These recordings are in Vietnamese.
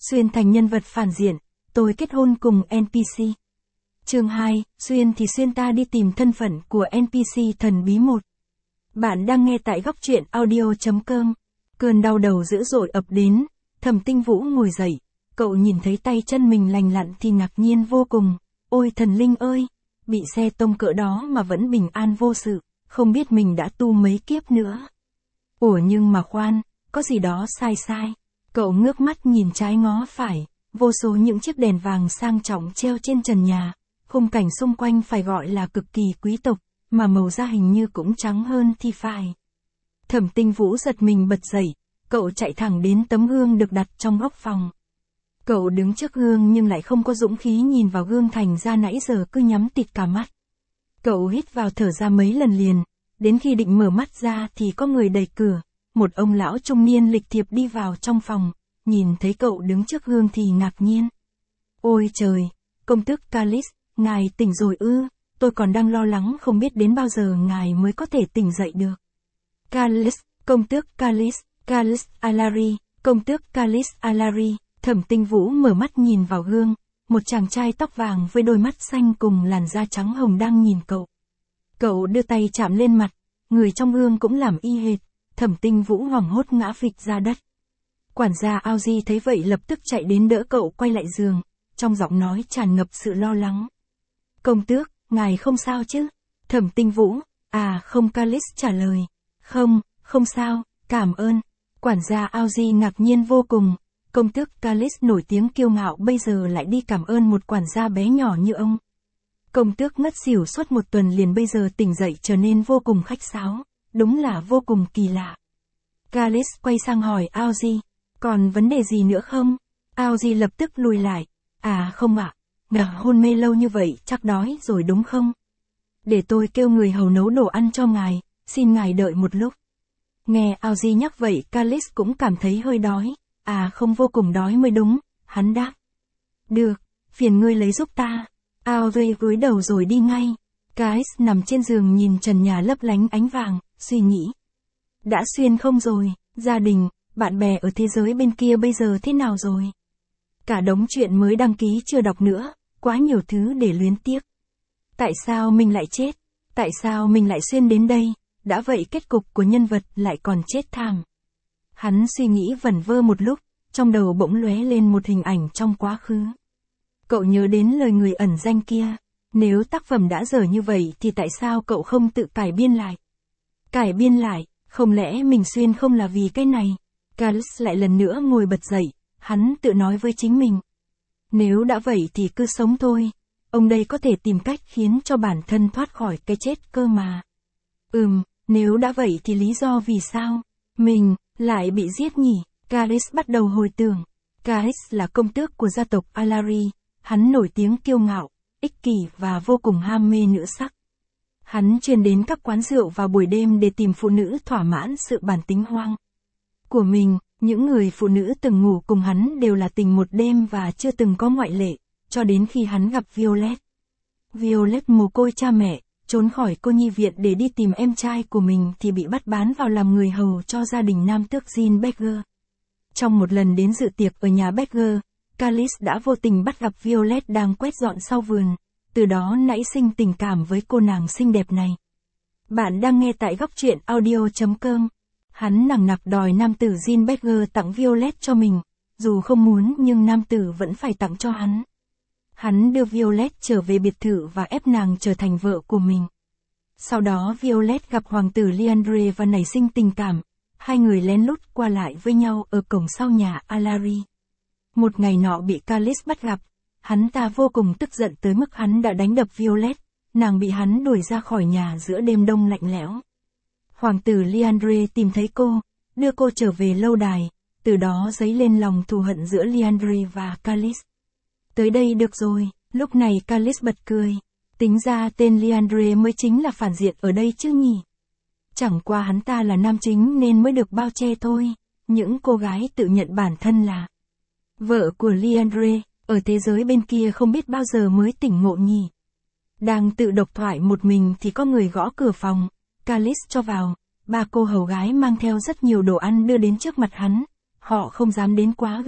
Xuyên thành nhân vật phản diện, tôi kết hôn cùng NPC. Chương 2, Xuyên thì Xuyên ta đi tìm thân phận của NPC thần bí 1. Bạn đang nghe tại góc truyện audio.com. Cơn đau đầu dữ dội ập đến, Thẩm Tinh Vũ ngồi dậy, cậu nhìn thấy tay chân mình lành lặn thì ngạc nhiên vô cùng. Ôi thần linh ơi, bị xe tông cỡ đó mà vẫn bình an vô sự, không biết mình đã tu mấy kiếp nữa. Ủa nhưng mà khoan, có gì đó sai sai. Cậu ngước mắt nhìn trái ngó phải, vô số những chiếc đèn vàng sang trọng treo trên trần nhà, khung cảnh xung quanh phải gọi là cực kỳ quý tộc, mà màu da hình như cũng trắng hơn thì phải. Thẩm Tinh Vũ giật mình bật dậy, cậu chạy thẳng đến tấm gương được đặt trong góc phòng. Cậu đứng trước gương nhưng lại không có dũng khí nhìn vào gương, thành ra nãy giờ cứ nhắm tịt cả mắt. Cậu hít vào thở ra mấy lần liền, đến khi định mở mắt ra thì có người đẩy cửa, một ông lão trung niên lịch thiệp đi vào trong phòng, nhìn thấy cậu đứng trước gương thì ngạc nhiên. Ôi trời, công tước Calis, ngài tỉnh rồi ư, tôi còn đang lo lắng không biết đến bao giờ ngài mới có thể tỉnh dậy được. Calis, công tước Calis, Calis Alari, công tước Calis Alari. Thẩm Tinh Vũ mở mắt nhìn vào gương, một chàng trai tóc vàng với đôi mắt xanh cùng làn da trắng hồng đang nhìn cậu. Cậu đưa tay chạm lên mặt, người trong gương cũng làm y hệt, Thẩm Tinh Vũ hoảng hốt ngã phịch ra đất. Quản gia Aoji thấy vậy lập tức chạy đến đỡ cậu quay lại giường, trong giọng nói tràn ngập sự lo lắng. Công tước, ngài không sao chứ? Thẩm Tinh Vũ, không, Calis trả lời. Không sao, cảm ơn. Quản gia Aoji ngạc nhiên vô cùng. Công tước Calis nổi tiếng kiêu ngạo bây giờ lại đi cảm ơn một quản gia bé nhỏ như ông. Công tước ngất xỉu suốt một tuần liền bây giờ tỉnh dậy trở nên vô cùng khách sáo, đúng là vô cùng kỳ lạ. Calis quay sang hỏi Aoji, còn vấn đề gì nữa không? Aoji lập tức lùi lại, không ạ, hôn mê lâu như vậy chắc đói rồi đúng không? Để tôi kêu người hầu nấu đồ ăn cho ngài, xin ngài đợi một lúc. Nghe Aoji nhắc vậy Calis cũng cảm thấy hơi đói. Không, vô cùng đói mới đúng, hắn đáp. Được, phiền ngươi lấy giúp ta. Aoji cúi đầu rồi đi ngay. Calis nằm trên giường nhìn trần nhà lấp lánh ánh vàng, suy nghĩ. Đã xuyên không rồi, gia đình, bạn bè ở thế giới bên kia bây giờ thế nào rồi? Cả đống chuyện mới đăng ký chưa đọc nữa, quá nhiều thứ để luyến tiếc. Tại sao mình lại chết? Tại sao mình lại xuyên đến đây? Đã vậy kết cục của nhân vật lại còn chết thảm. Hắn suy nghĩ vẩn vơ một lúc, trong đầu bỗng lóe lên một hình ảnh trong quá khứ. Cậu nhớ đến lời người ẩn danh kia, nếu tác phẩm đã dở như vậy thì tại sao cậu không tự cải biên lại? Cải biên lại, không lẽ mình xuyên không là vì cái này? Calis lại lần nữa ngồi bật dậy, hắn tự nói với chính mình. Nếu đã vậy thì cứ sống thôi, ông đây có thể tìm cách khiến cho bản thân thoát khỏi cái chết cơ mà. Nếu đã vậy thì lý do vì sao mình lại bị giết nhỉ? Calis bắt đầu hồi tưởng. Calis là công tước của gia tộc Alari, hắn nổi tiếng kiêu ngạo, ích kỷ và vô cùng ham mê nữ sắc. Hắn chuyên đến các quán rượu vào buổi đêm để tìm phụ nữ thỏa mãn sự bản tính hoang của mình. Những người phụ nữ từng ngủ cùng hắn đều là tình một đêm và chưa từng có ngoại lệ, cho đến khi hắn gặp Violet. Violet mồ côi cha mẹ, trốn khỏi cô nhi viện để đi tìm em trai của mình thì bị bắt bán vào làm người hầu cho gia đình nam tước Jean Becker. Trong một lần đến dự tiệc ở nhà Becker, Calis đã vô tình bắt gặp Violet đang quét dọn sau vườn, từ đó nảy sinh tình cảm với cô nàng xinh đẹp này. Bạn đang nghe tại góc truyện audio.com. Hắn nằng nặc đòi nam tử Jean Becker tặng Violet cho mình, dù không muốn nhưng nam tử vẫn phải tặng cho hắn. Hắn đưa Violet trở về biệt thự và ép nàng trở thành vợ của mình. Sau đó Violet gặp hoàng tử Liandre và nảy sinh tình cảm, hai người lén lút qua lại với nhau ở cổng sau nhà Alari. Một ngày nọ bị Calis bắt gặp, hắn ta vô cùng tức giận tới mức hắn đã đánh đập Violet, nàng bị hắn đuổi ra khỏi nhà giữa đêm đông lạnh lẽo. Hoàng tử Liandre tìm thấy cô, đưa cô trở về lâu đài, từ đó dấy lên lòng thù hận giữa Liandre và Calis. Tới đây được rồi, lúc này Calis bật cười. Tính ra tên Liandre mới chính là phản diện ở đây chứ nhỉ? Chẳng qua hắn ta là nam chính nên mới được bao che thôi. Những cô gái tự nhận bản thân là vợ của Liandre, ở thế giới bên kia không biết bao giờ mới tỉnh ngộ nhỉ. Đang tự độc thoại một mình thì có người gõ cửa phòng. Calis cho vào, ba cô hầu gái mang theo rất nhiều đồ ăn đưa đến trước mặt hắn. Họ không dám đến quá gần,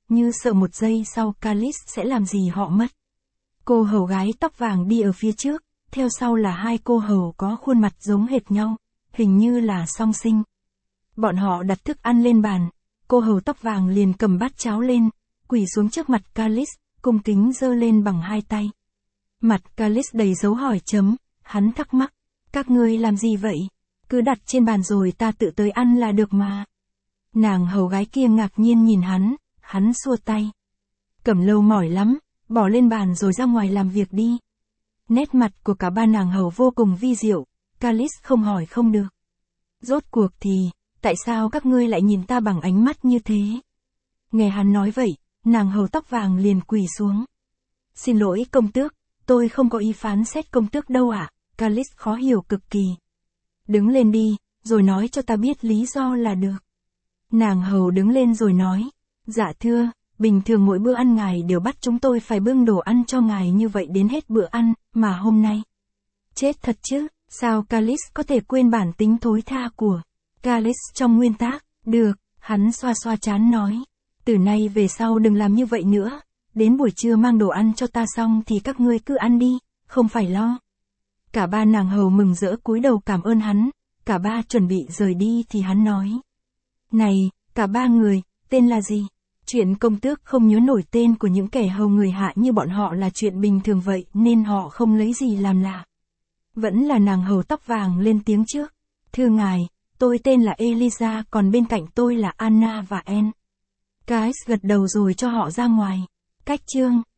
như sợ một giây sau Callis sẽ làm gì họ mất. Cô hầu gái tóc vàng đi ở phía trước, theo sau là hai cô hầu có khuôn mặt giống hệt nhau, hình như là song sinh. Bọn họ đặt thức ăn lên bàn, cô hầu tóc vàng liền cầm bát cháo lên, quỳ xuống trước mặt Callis, cung kính giơ lên bằng hai tay. Mặt Callis đầy dấu hỏi chấm, hắn thắc mắc, các ngươi làm gì vậy? Cứ đặt trên bàn rồi ta tự tới ăn là được mà. Nàng hầu gái kia ngạc nhiên nhìn hắn xua tay. Cẩm Lâu mỏi lắm, bỏ lên bàn rồi ra ngoài làm việc đi. Nét mặt của cả ba nàng hầu vô cùng vi diệu, Callis không hỏi không được. Rốt cuộc thì, tại sao các ngươi lại nhìn ta bằng ánh mắt như thế? Nghe hắn nói vậy, nàng hầu tóc vàng liền quỳ xuống. Xin lỗi công tước, tôi không có ý phán xét công tước đâu ạ. Callis khó hiểu cực kỳ. Đứng lên đi, rồi nói cho ta biết lý do là được. Nàng hầu đứng lên rồi nói, dạ thưa, bình thường mỗi bữa ăn ngài đều bắt chúng tôi phải bưng đồ ăn cho ngài như vậy đến hết bữa ăn, mà hôm nay. Chết thật chứ, sao Callis có thể quên bản tính thối tha của Callis trong nguyên tác? Được, hắn xoa xoa trán nói, từ nay về sau đừng làm như vậy nữa, đến buổi trưa mang đồ ăn cho ta xong thì các ngươi cứ ăn đi, không phải lo. Cả ba nàng hầu mừng rỡ cúi đầu cảm ơn hắn, cả ba chuẩn bị rời đi thì hắn nói. Này, cả ba người, tên là gì? Chuyện công tước không nhớ nổi tên của những kẻ hầu người hạ như bọn họ là chuyện bình thường vậy nên họ không lấy gì làm lạ. Vẫn là nàng hầu tóc vàng lên tiếng trước. Thưa ngài, tôi tên là Eliza còn bên cạnh tôi là Anna và Anne. Cais gật đầu rồi cho họ ra ngoài. Cách chương